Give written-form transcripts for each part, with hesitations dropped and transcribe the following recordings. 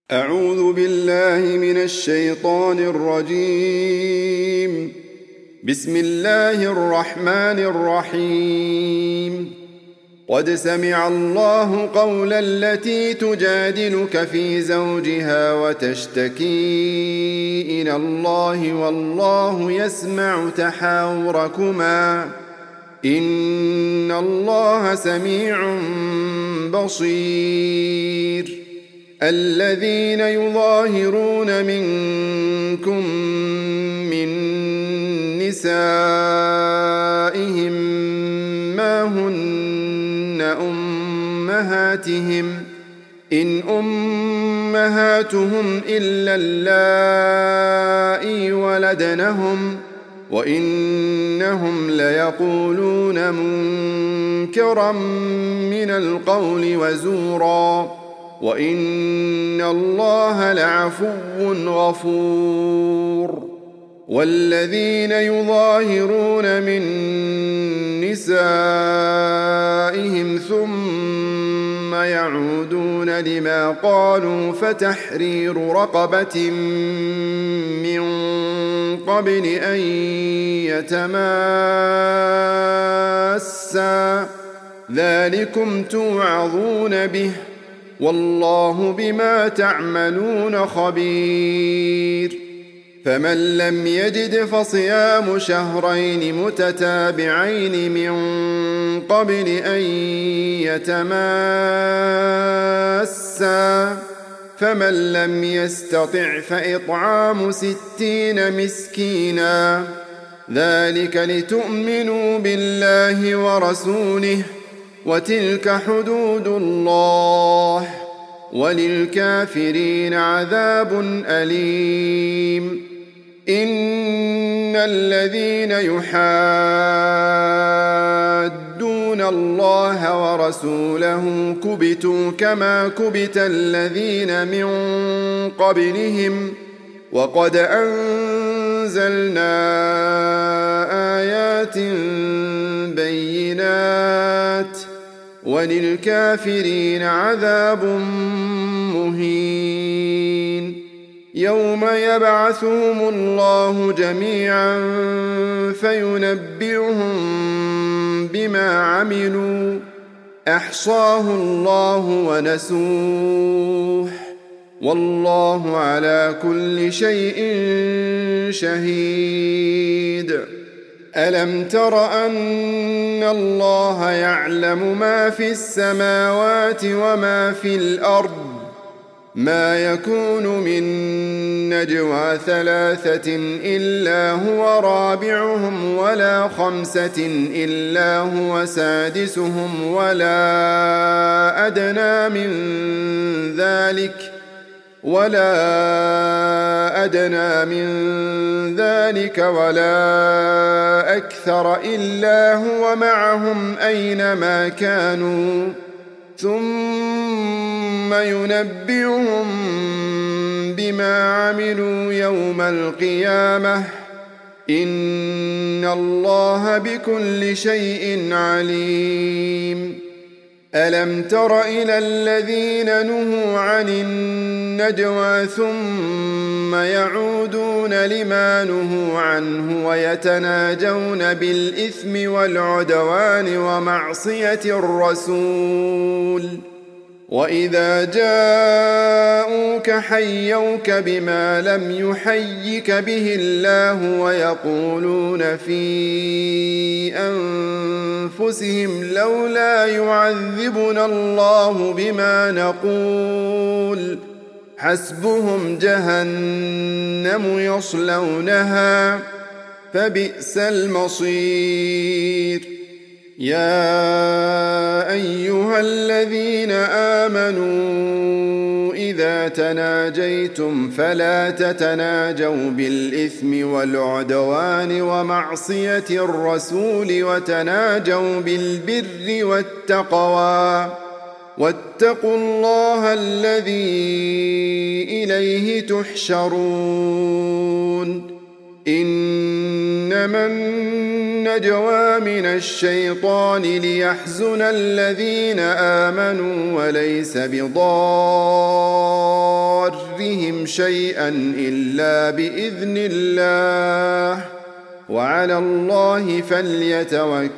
أعوذ بالله من الشيطان الرجيم. بسم الله الرحمن الرحيم. قد سمع الله قول التي تجادلك في زوجها وتشتكي إلى الله والله يسمع تحاوركما إن الله سميع بصير. الذين يظاهرون منكم من نسائهم ما هن أمهاتهم إن أمهاتهم إلا اللائي ولدنهم وإنهم ليقولون منكرا من القول وزورا وإن الله لعفو غفور. والذين يظاهرون من نسائهم ثم يعودون لما قالوا فتحرير رقبة من قبل أن يتماسا ذلكم توعظون به والله بما تعملون خبير. فمن لم يجد فصيام شهرين متتابعين من قبل أن يتماسا فمن لم يستطع فإطعام 60 مسكينا ذلك لتؤمنوا بالله ورسوله وتلك حدود الله وللكافرين عذاب أليم. إن الذين يحادون الله ورسوله كبتوا كما كبت الذين من قبلهم وقد أنزلنا آيات بينات وللكافرين عذاب مهين. يوم يبعثهم الله جميعا فينبئهم بما عملوا أحصاه الله ونسوه والله على كل شيء شهيد. ألم تر أن الله يعلم ما في السماوات وما في الأرض ما يكون من نجوى 3 إلا هو رابعهم ولا 5 إلا هو سادسهم ولا أدنى من ذلك ولا أكثر إلا هو معهم أينما كانوا ثم ينبئهم بما عملوا يوم القيامة إن الله بكل شيء عليم. ألم تر إلى الذين نهوا عن النجوى ثم يعودون لما نهوا عنه ويتناجون بالإثم والعدوان ومعصية الرسول وإذا جاءوك حيوك بما لم يحيك به الله ويقولون في أنفسهم لولا يعذبنا الله بما نقول حسبهم جهنم يصلونها فبئس المصير. يا أيها الذين آمنوا إذا تناجيتم فلا تتناجوا بالإثم والعدوان ومعصية الرسول وتناجوا بالبر والتقوى واتقوا الله الذي إليه تحشرون. إنما النجوى من الشيطان ليحزن الذين آمنوا وليس بضار بهم شيئا إلا بإذن الله وعلى الله فليتوكل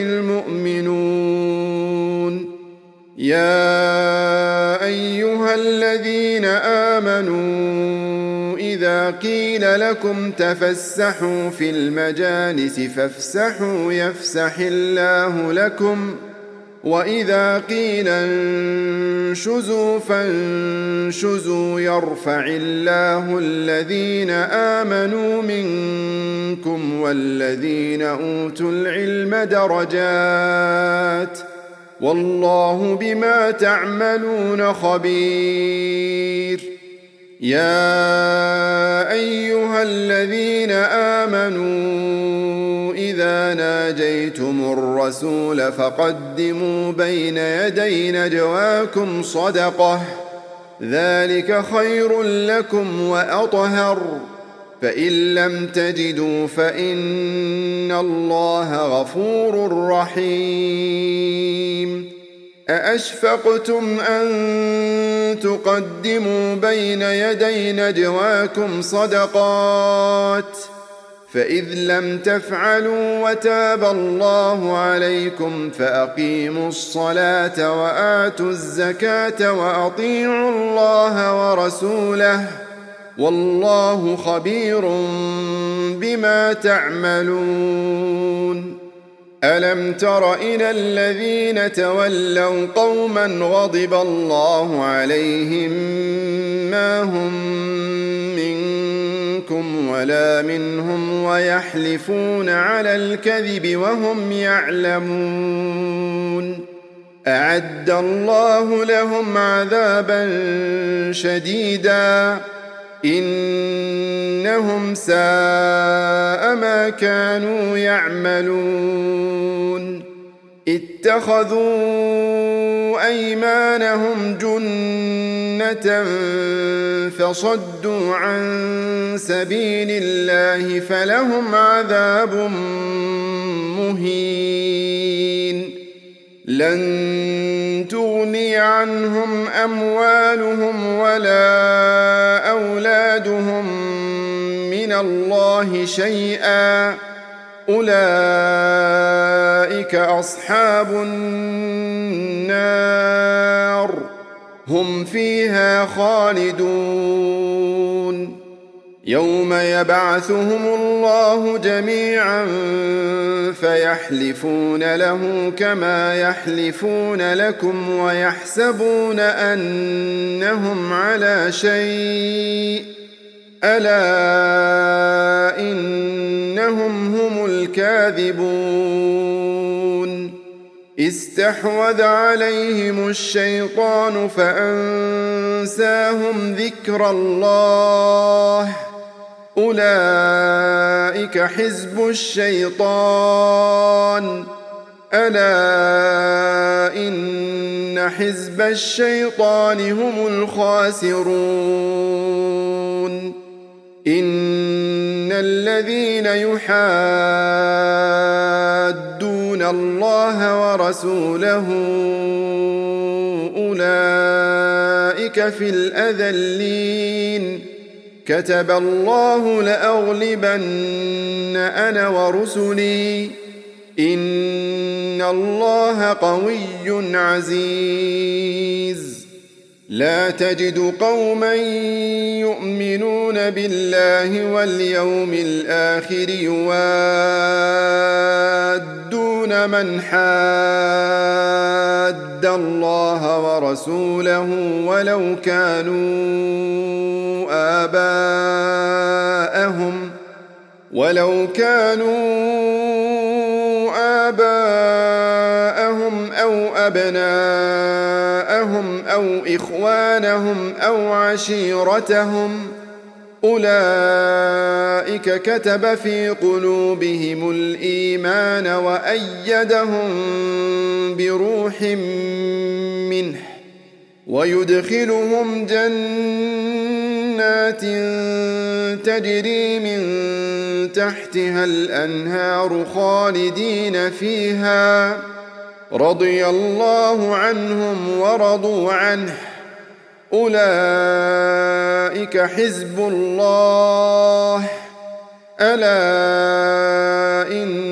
المؤمنون. يا أيها الذين آمنوا إذا قيل لكم تفسحوا في المجالس فافسحوا يفسح الله لكم وإذا قيل انشزوا فانشزوا يرفع الله الذين آمنوا منكم والذين أوتوا العلم درجات والله بما تعملون خبير. يا أيها الذين آمنوا إذا ناجيتم الرسول فقدموا بين يدي نجواكم صدقة ذلك خير لكم وأطهر فإن لم تجدوا فإن الله غفور رحيم. أأشفقتم أن تقدموا بين يدي نجواكم صدقات فإذ لم تفعلوا وتاب الله عليكم فأقيموا الصلاة وآتوا الزكاة وأطيعوا الله ورسوله والله خبير بما تعملون. ألم تر إلى الذين تولوا قوما غضب الله عليهم ما هم منكم ولا منهم ويحلفون على الكذب وهم يعلمون أعد الله لهم عذابا شديدا إنهم ساء ما كانوا يعملون. اتخذوا أيمانهم جنة فصدوا عن سبيل الله فلهم عذاب مهين. لن تغني عنهم أموالهم ولا أولادهم من الله شيئا أولئك أصحاب النار هم فيها خالدون. يوم يبعثهم الله جميعا فيحلفون له كما يحلفون لكم ويحسبون أنهم على شيء ألا إنهم هم الكاذبون. استحوذ عليهم الشيطان فأنساهم ذكر الله أولئك حزب الشيطان ألا إن حزب الشيطان هم الخاسرون. إن الذين يحادون الله ورسوله أولئك في الأذلين كتب الله لأغلبن أنا ورسلي إن الله قوي عزيز. لا تجد قوما يؤمنون بالله واليوم الآخر يوادون من حاد الله ورسوله ولو كانوا آباءهم أو أبناءهم أو إخوانهم أو عشيرتهم أولئك كتب في قلوبهم الإيمان وأيدهم بروح منه ويدخلهم جنات تجري من تحتها الأنهار خالدين فيها رضي الله عنهم ورضوا عنه أولئك أولئك حزب الله ألا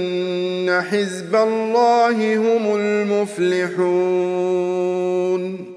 إن حزب الله هم المفلحون